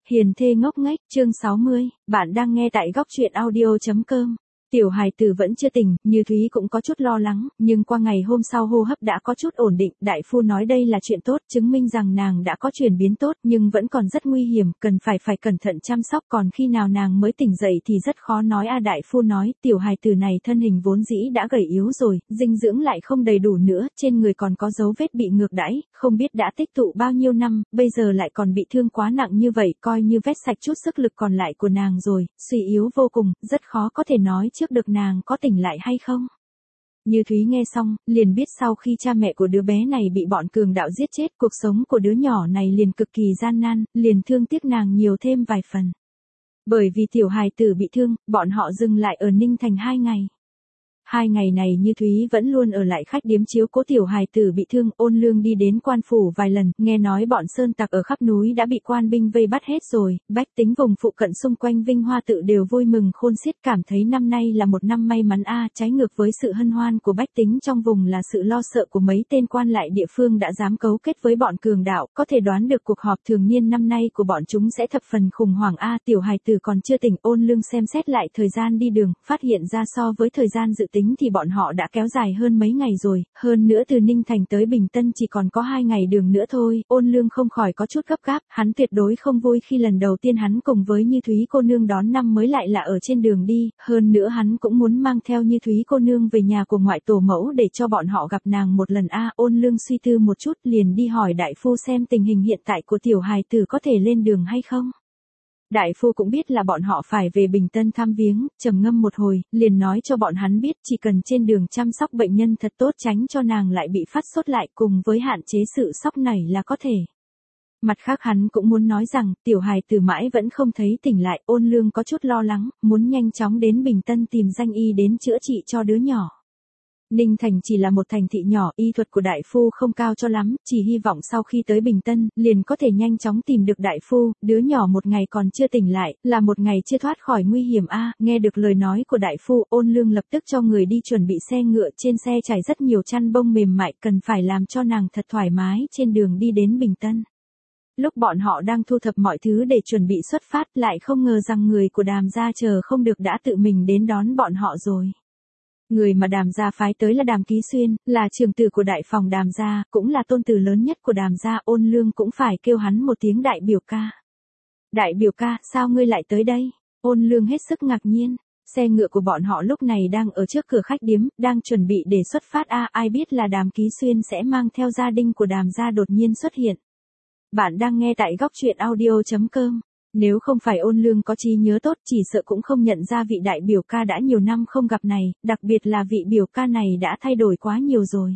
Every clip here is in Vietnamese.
Hiền thê ngốc nghếch, chương 60, bạn đang nghe tại góc truyện audio.com. Tiểu hài tử vẫn chưa tỉnh, Như Thúy cũng có chút lo lắng, nhưng qua ngày hôm sau hô hấp đã có chút ổn định, đại phu nói đây là chuyện tốt, chứng minh rằng nàng đã có chuyển biến tốt, nhưng vẫn còn rất nguy hiểm, cần phải cẩn thận chăm sóc, còn khi nào nàng mới tỉnh dậy thì rất khó nói a. Đại phu nói, tiểu hài tử này thân hình vốn dĩ đã gầy yếu rồi, dinh dưỡng lại không đầy đủ nữa, trên người còn có dấu vết bị ngược đãi, không biết đã tích tụ bao nhiêu năm, bây giờ lại còn bị thương quá nặng như vậy, coi như vét sạch chút sức lực còn lại của nàng rồi, suy yếu vô cùng, rất khó có thể nói trước được nàng có tỉnh lại hay không. Như Thúy nghe xong, liền biết sau khi cha mẹ của đứa bé này bị bọn cường đạo giết chết, cuộc sống của đứa nhỏ này liền cực kỳ gian nan, liền thương tiếc nàng nhiều thêm vài phần. Bởi vì tiểu hài tử bị thương, bọn họ dừng lại ở Ninh Thành 2 ngày. 2 ngày này Như Thúy vẫn luôn ở lại khách điếm chiếu cố tiểu hài tử bị thương. Ôn Lương đi đến quan phủ vài lần, nghe nói bọn sơn tặc ở khắp núi đã bị quan binh vây bắt hết rồi, bách tính vùng phụ cận xung quanh Vinh Hoa Tự đều vui mừng khôn xiết, cảm thấy năm nay là một năm may mắn a. Trái ngược với sự hân hoan của bách tính trong vùng là sự lo sợ của mấy tên quan lại địa phương đã dám cấu kết với bọn cường đạo, có thể đoán được cuộc họp thường niên năm nay của bọn chúng sẽ thập phần khủng hoảng a. Tiểu hài tử còn chưa tỉnh, Ôn Lương xem xét lại thời gian đi đường, phát hiện ra so với thời gian dự tính thì bọn họ đã kéo dài hơn mấy ngày rồi, hơn nữa từ Ninh Thành tới Bình Tân chỉ còn có 2 ngày đường nữa thôi. Ôn Lương không khỏi có chút gấp gáp, hắn tuyệt đối không vui khi lần đầu tiên hắn cùng với Như Thúy cô nương đón năm mới lại là ở trên đường đi, hơn nữa hắn cũng muốn mang theo Như Thúy cô nương về nhà của ngoại tổ mẫu để cho bọn họ gặp nàng một lần a. Ôn Lương suy tư một chút liền đi hỏi đại phu xem tình hình hiện tại của tiểu hài tử có thể lên đường hay không. Đại phu cũng biết là bọn họ phải về Bình Tân thăm viếng, trầm ngâm một hồi, liền nói cho bọn hắn biết chỉ cần trên đường chăm sóc bệnh nhân thật tốt, tránh cho nàng lại bị phát sốt lại, cùng với hạn chế sự sốc nảy là có thể. Mặt khác hắn cũng muốn nói rằng, tiểu hài tử mãi vẫn không thấy tỉnh lại. Ôn Lương có chút lo lắng, muốn nhanh chóng đến Bình Tân tìm danh y đến chữa trị cho đứa nhỏ. Ninh Thành chỉ là một thành thị nhỏ, y thuật của đại phu không cao cho lắm, chỉ hy vọng sau khi tới Bình Tân, liền có thể nhanh chóng tìm được đại phu. Đứa nhỏ một ngày còn chưa tỉnh lại, là một ngày chưa thoát khỏi nguy hiểm a. Nghe được lời nói của đại phu, Ôn Lương lập tức cho người đi chuẩn bị xe ngựa, trên xe trải rất nhiều chăn bông mềm mại, cần phải làm cho nàng thật thoải mái trên đường đi đến Bình Tân. Lúc bọn họ đang thu thập mọi thứ để chuẩn bị xuất phát, lại không ngờ rằng người của Đàm gia chờ không được đã tự mình đến đón bọn họ rồi. Người mà Đàm gia phái tới là Đàm Ký Xuyên, là trưởng tử của đại phòng Đàm gia, cũng là tôn tử lớn nhất của Đàm gia. Ôn Lương cũng phải kêu hắn một tiếng đại biểu ca. Đại biểu ca, sao ngươi lại tới đây? Ôn Lương hết sức ngạc nhiên. Xe ngựa của bọn họ lúc này đang ở trước cửa khách điếm, đang chuẩn bị để xuất phát a. Ai biết là Đàm Ký Xuyên sẽ mang theo gia đình của Đàm gia đột nhiên xuất hiện. Bạn đang nghe tại góc truyện audio.com. Nếu không phải Ôn Lương có trí nhớ tốt, chỉ sợ cũng không nhận ra vị đại biểu ca đã nhiều năm không gặp này, đặc biệt là vị biểu ca này đã thay đổi quá nhiều rồi.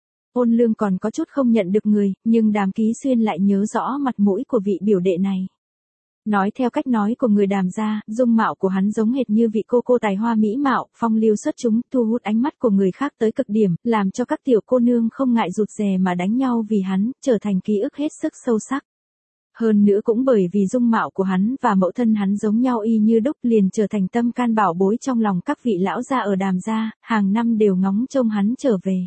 Ôn Lương còn có chút không nhận được người, nhưng Đàm Ký Xuyên lại nhớ rõ mặt mũi của vị biểu đệ này. Nói theo cách nói của người Đàm gia, dung mạo của hắn giống hệt như vị cô tài hoa mỹ mạo, phong lưu xuất chúng, thu hút ánh mắt của người khác tới cực điểm, làm cho các tiểu cô nương không ngại rụt rè mà đánh nhau vì hắn, trở thành ký ức hết sức sâu sắc. Hơn nữa cũng bởi vì dung mạo của hắn và mẫu thân hắn giống nhau y như đúc, liền trở thành tâm can bảo bối trong lòng các vị lão gia ở Đàm gia, hàng năm đều ngóng trông hắn trở về.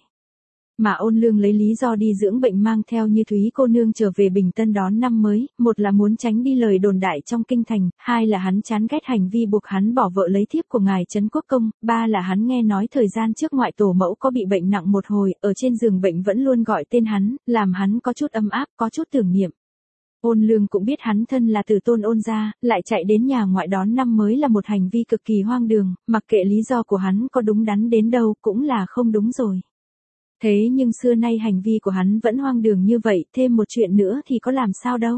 Mà Ôn Lương lấy lý do đi dưỡng bệnh mang theo Như Thúy cô nương trở về Bình Tân đón năm mới, một là muốn tránh đi lời đồn đại trong kinh thành, hai là hắn chán ghét hành vi buộc hắn bỏ vợ lấy thiếp của ngài Trấn Quốc Công, ba là hắn nghe nói thời gian trước ngoại tổ mẫu có bị bệnh nặng một hồi, ở trên giường bệnh vẫn luôn gọi tên hắn, làm hắn có chút ấm áp, có chút tưởng niệm. Ôn Lương cũng biết hắn thân là tử tôn Ôn gia, lại chạy đến nhà ngoại đón năm mới là một hành vi cực kỳ hoang đường, mặc kệ lý do của hắn có đúng đắn đến đâu cũng là không đúng rồi. Thế nhưng xưa nay hành vi của hắn vẫn hoang đường như vậy, thêm một chuyện nữa thì có làm sao đâu.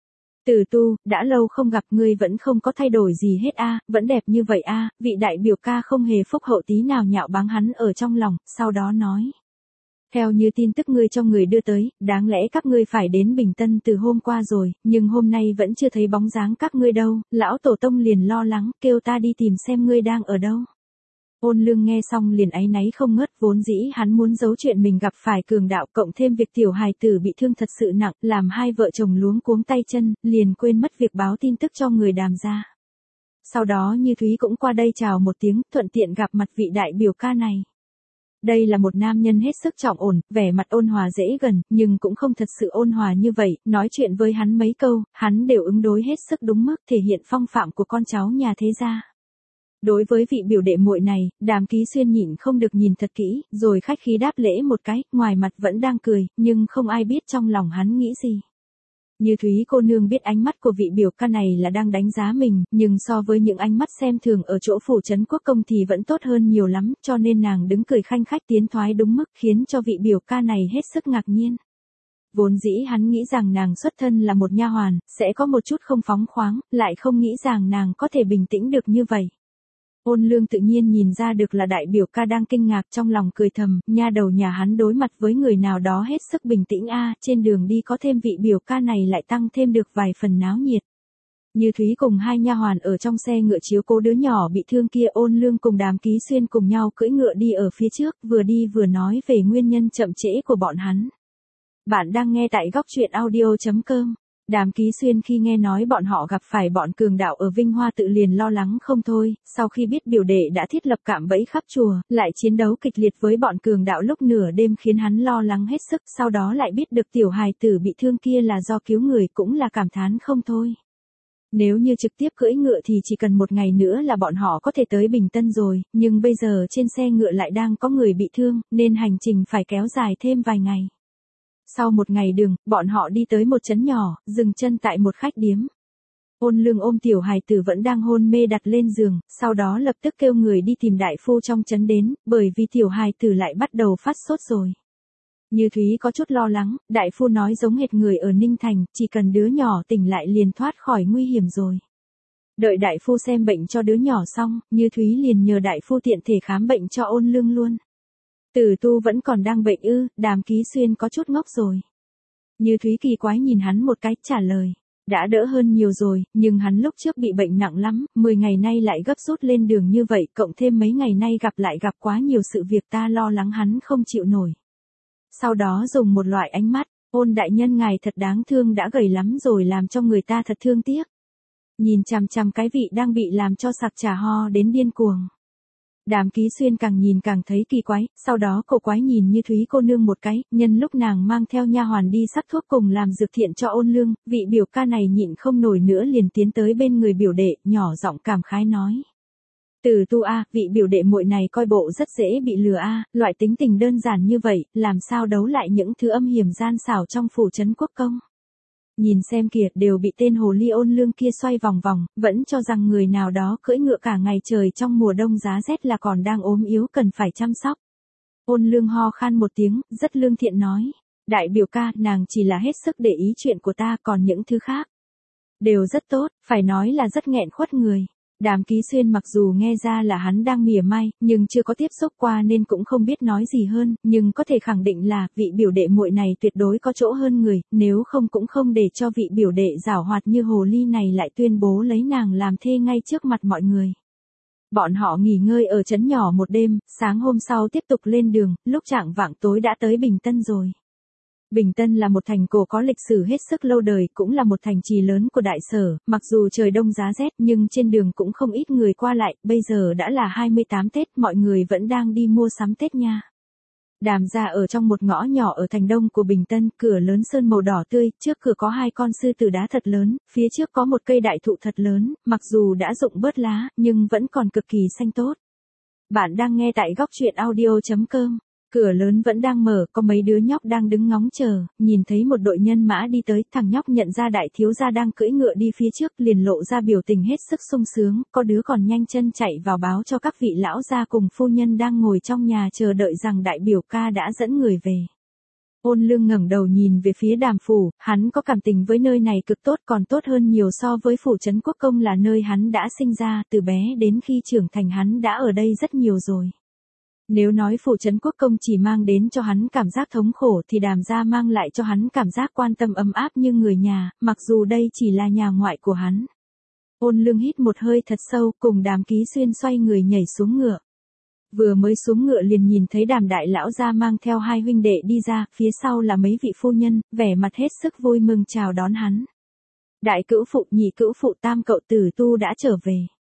Tử Tu, đã lâu không gặp, ngươi vẫn không có thay đổi gì hết a, vẫn đẹp như vậy a. Vị đại biểu ca không hề phúc hậu tí nào nhạo báng hắn ở trong lòng, sau đó nói. Theo như tin tức ngươi cho người đưa tới, đáng lẽ các ngươi phải đến Bình Tân từ hôm qua rồi, nhưng hôm nay vẫn chưa thấy bóng dáng các ngươi đâu, lão tổ tông liền lo lắng, kêu ta đi tìm xem ngươi đang ở đâu. Ôn Lương nghe xong liền áy náy không ngớt, vốn dĩ hắn muốn giấu chuyện mình gặp phải cường đạo, cộng thêm việc tiểu hài tử bị thương thật sự nặng, làm hai vợ chồng luống cuống tay chân, liền quên mất việc báo tin tức cho người Đàm gia. Sau đó Như Thúy cũng qua đây chào một tiếng, thuận tiện gặp mặt vị đại biểu ca này. Đây là một nam nhân hết sức trọng ổn, vẻ mặt ôn hòa dễ gần, nhưng cũng không thật sự ôn hòa như vậy, nói chuyện với hắn mấy câu, hắn đều ứng đối hết sức đúng mức, thể hiện phong phạm của con cháu nhà thế gia. Đối với vị biểu đệ muội này, Đàm Ký Xuyên nhịn không được nhìn thật kỹ, rồi khách khí đáp lễ một cái, ngoài mặt vẫn đang cười, nhưng không ai biết trong lòng hắn nghĩ gì. Như Thúy cô nương biết ánh mắt của vị biểu ca này là đang đánh giá mình, nhưng so với những ánh mắt xem thường ở chỗ phủ trấn quốc công thì vẫn tốt hơn nhiều lắm, cho nên nàng đứng cười khanh khách tiến thoái đúng mức khiến cho vị biểu ca này hết sức ngạc nhiên. Vốn dĩ hắn nghĩ rằng nàng xuất thân là một nha hoàn, sẽ có một chút không phóng khoáng, lại không nghĩ rằng nàng có thể bình tĩnh được như vậy. Ôn Lương tự nhiên nhìn ra được là đại biểu ca đang kinh ngạc, trong lòng cười thầm, nha đầu nhà hắn đối mặt với người nào đó hết sức bình tĩnh trên đường đi có thêm vị biểu ca này lại tăng thêm được vài phần náo nhiệt. Như Thúy cùng hai nha hoàn ở trong xe ngựa chiếu cố đứa nhỏ bị thương kia, Ôn Lương cùng Đàm Ký Xuyên cùng nhau cưỡi ngựa đi ở phía trước, vừa đi vừa nói về nguyên nhân chậm trễ của bọn hắn. Bạn đang nghe tại góc truyện audio.com. Đàm Ký Xuyên khi nghe nói bọn họ gặp phải bọn cường đạo ở Vinh Hoa Tự liền lo lắng không thôi, sau khi biết biểu đệ đã thiết lập cạm bẫy khắp chùa, lại chiến đấu kịch liệt với bọn cường đạo lúc nửa đêm khiến hắn lo lắng hết sức, sau đó lại biết được tiểu hài tử bị thương kia là do cứu người cũng là cảm thán không thôi. Nếu như trực tiếp cưỡi ngựa thì chỉ cần một ngày nữa là bọn họ có thể tới Bình Tân rồi, nhưng bây giờ trên xe ngựa lại đang có người bị thương, nên hành trình phải kéo dài thêm vài ngày. Sau một ngày đường, bọn họ đi tới một trấn nhỏ, dừng chân tại một khách điếm. Ôn Lương ôm tiểu hài tử vẫn đang hôn mê đặt lên giường, sau đó lập tức kêu người đi tìm đại phu trong trấn đến, bởi vì tiểu hài tử lại bắt đầu phát sốt rồi. Như Thúy có chút lo lắng, đại phu nói giống hệt người ở Ninh Thành, chỉ cần đứa nhỏ tỉnh lại liền thoát khỏi nguy hiểm rồi. Đợi đại phu xem bệnh cho đứa nhỏ xong, Như Thúy liền nhờ đại phu tiện thể khám bệnh cho Ôn Lương luôn. Tử Tu vẫn còn đang bệnh ư? Đàm Ký Xuyên có chút ngốc rồi. Như Thúy kỳ quái nhìn hắn một cái, trả lời. Đã đỡ hơn nhiều rồi, nhưng hắn lúc trước bị bệnh nặng lắm, 10 ngày nay lại gấp rút lên đường như vậy, cộng thêm mấy ngày nay gặp quá nhiều sự việc, ta lo lắng hắn không chịu nổi. Sau đó dùng một loại ánh mắt, Ôn đại nhân ngài thật đáng thương, đã gầy lắm rồi, làm cho người ta thật thương tiếc. Nhìn chằm chằm cái vị đang bị làm cho sặc trà ho đến điên cuồng. Đàm Ký Xuyên càng nhìn càng thấy kỳ quái, sau đó cổ quái nhìn Như Thúy cô nương một cái, nhân lúc nàng mang theo nha hoàn đi sắc thuốc cùng làm dược thiện cho Ôn Lương, vị biểu ca này nhịn không nổi nữa liền tiến tới bên người biểu đệ, nhỏ giọng cảm khái nói. Tử Tu vị biểu đệ muội này coi bộ rất dễ bị lừa loại tính tình đơn giản như vậy, làm sao đấu lại những thứ âm hiểm gian xảo trong phủ trấn quốc công. Nhìn xem kìa, đều bị tên hồ ly Ôn Lương kia xoay vòng vòng, vẫn cho rằng người nào đó cưỡi ngựa cả ngày trời trong mùa đông giá rét là còn đang ốm yếu cần phải chăm sóc. Ôn Lương ho khan một tiếng, rất lương thiện nói. Đại biểu ca, nàng chỉ là hết sức để ý chuyện của ta, còn những thứ khác đều rất tốt, phải nói là rất nghẹn khuất người. Đàm Ký Xuyên mặc dù nghe ra là hắn đang mỉa mai, nhưng chưa có tiếp xúc qua nên cũng không biết nói gì hơn, nhưng có thể khẳng định là vị biểu đệ muội này tuyệt đối có chỗ hơn người, nếu không cũng không để cho vị biểu đệ giảo hoạt như hồ ly này lại tuyên bố lấy nàng làm thê ngay trước mặt mọi người. Bọn họ nghỉ ngơi ở trấn nhỏ một đêm, sáng hôm sau tiếp tục lên đường, lúc chạng vạng tối đã tới Bình Tân rồi. Bình Tân là một thành cổ có lịch sử hết sức lâu đời, cũng là một thành trì lớn của Đại Sở, mặc dù trời đông giá rét nhưng trên đường cũng không ít người qua lại, bây giờ đã là 28 Tết, mọi người vẫn đang đi mua sắm Tết nha. Đàm gia ở trong một ngõ nhỏ ở thành đông của Bình Tân, cửa lớn sơn màu đỏ tươi, trước cửa có hai con sư tử đá thật lớn, phía trước có một cây đại thụ thật lớn, mặc dù đã rụng bớt lá, nhưng vẫn còn cực kỳ xanh tốt. Bạn đang nghe tại góc truyện audio.com. Cửa lớn vẫn đang mở, có mấy đứa nhóc đang đứng ngóng chờ, nhìn thấy một đội nhân mã đi tới, thằng nhóc nhận ra đại thiếu gia đang cưỡi ngựa đi phía trước, liền lộ ra biểu tình hết sức sung sướng, có đứa còn nhanh chân chạy vào báo cho các vị lão gia cùng phu nhân đang ngồi trong nhà chờ đợi rằng đại biểu ca đã dẫn người về. Ôn Lương ngẩng đầu nhìn về phía Đàm phủ, hắn có cảm tình với nơi này cực tốt, còn tốt hơn nhiều so với phủ trấn quốc công là nơi hắn đã sinh ra, từ bé đến khi trưởng thành hắn đã ở đây rất nhiều rồi. Nếu nói phủ trấn quốc công chỉ mang đến cho hắn cảm giác thống khổ thì Đàm gia mang lại cho hắn cảm giác quan tâm ấm áp như người nhà, mặc dù đây chỉ là nhà ngoại của hắn. Ôn Lương hít một hơi thật sâu, cùng Đàm Ký Xuyên xoay người nhảy xuống ngựa. Vừa mới xuống ngựa liền nhìn thấy Đàm đại lão gia mang theo hai huynh đệ đi ra, phía sau là mấy vị phu nhân, vẻ mặt hết sức vui mừng chào đón hắn. Đại cữu phụ, nhị cữu phụ, tam cậu Tử Tu đã trở về.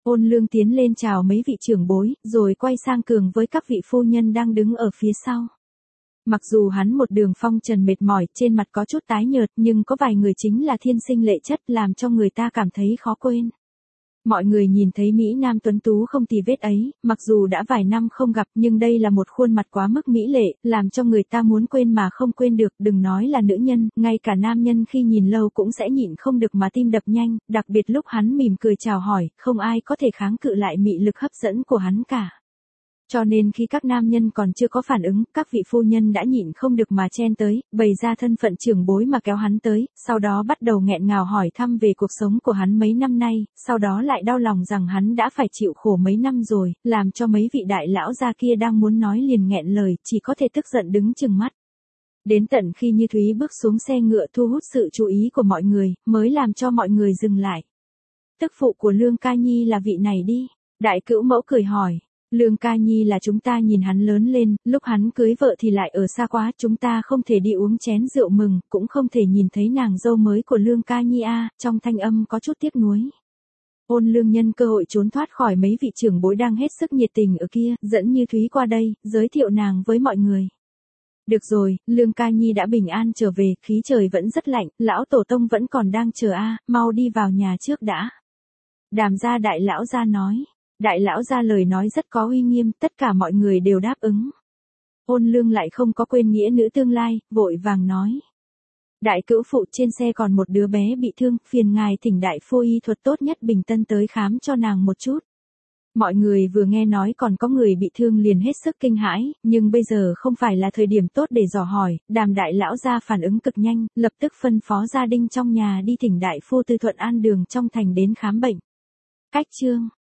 Ôn Lương tiến lên chào mấy vị trưởng bối, rồi quay sang Cường với các vị phu nhân đang đứng ở phía sau. Mặc dù hắn một đường phong trần mệt mỏi, trên mặt có chút tái nhợt, nhưng có vài người chính là thiên sinh lệ chất, làm cho người ta cảm thấy khó quên. Mọi người nhìn thấy Mỹ Nam tuấn tú không tì vết ấy, mặc dù đã vài năm không gặp nhưng đây là một khuôn mặt quá mức mỹ lệ, làm cho người ta muốn quên mà không quên được, đừng nói là nữ nhân, ngay cả nam nhân khi nhìn lâu cũng sẽ nhịn không được mà tim đập nhanh, đặc biệt lúc hắn mỉm cười chào hỏi, không ai có thể kháng cự lại mị lực hấp dẫn của hắn cả. Cho nên khi các nam nhân còn chưa có phản ứng, các vị phu nhân đã nhịn không được mà chen tới, bày ra thân phận trưởng bối mà kéo hắn tới, sau đó bắt đầu nghẹn ngào hỏi thăm về cuộc sống của hắn mấy năm nay, sau đó lại đau lòng rằng hắn đã phải chịu khổ mấy năm rồi, làm cho mấy vị đại lão gia kia đang muốn nói liền nghẹn lời, chỉ có thể tức giận đứng chừng mắt. Đến tận khi Như Thúy bước xuống xe ngựa thu hút sự chú ý của mọi người, mới làm cho mọi người dừng lại. Tức phụ của Lương Ca Nhi là vị này đi. Đại cữu mẫu cười hỏi. Lương Ca Nhi là chúng ta nhìn hắn lớn lên, lúc hắn cưới vợ thì lại ở xa quá, chúng ta không thể đi uống chén rượu mừng, cũng không thể nhìn thấy nàng dâu mới của Lương Ca Nhi trong thanh âm có chút tiếc nuối. Ôn Lương nhân cơ hội trốn thoát khỏi mấy vị trưởng bối đang hết sức nhiệt tình ở kia, dẫn Như Thúy qua đây, giới thiệu nàng với mọi người. Được rồi, Lương Ca Nhi đã bình an trở về, khí trời vẫn rất lạnh, lão tổ tông vẫn còn đang chờ mau đi vào nhà trước đã. Đàm gia đại lão gia nói. Đại lão gia lời nói rất có uy nghiêm, tất cả mọi người đều đáp ứng. Ôn Lương lại không có quên nghĩa nữ tương lai, vội vàng nói. Đại cữu phụ, trên xe còn một đứa bé bị thương, phiền ngài thỉnh đại phu y thuật tốt nhất Bình Tân tới khám cho nàng một chút. Mọi người vừa nghe nói còn có người bị thương liền hết sức kinh hãi, nhưng bây giờ không phải là thời điểm tốt để dò hỏi, Đàm đại lão gia phản ứng cực nhanh, lập tức phân phó gia đình trong nhà đi thỉnh đại phu từ Thuận An đường trong thành đến khám bệnh. Cách chương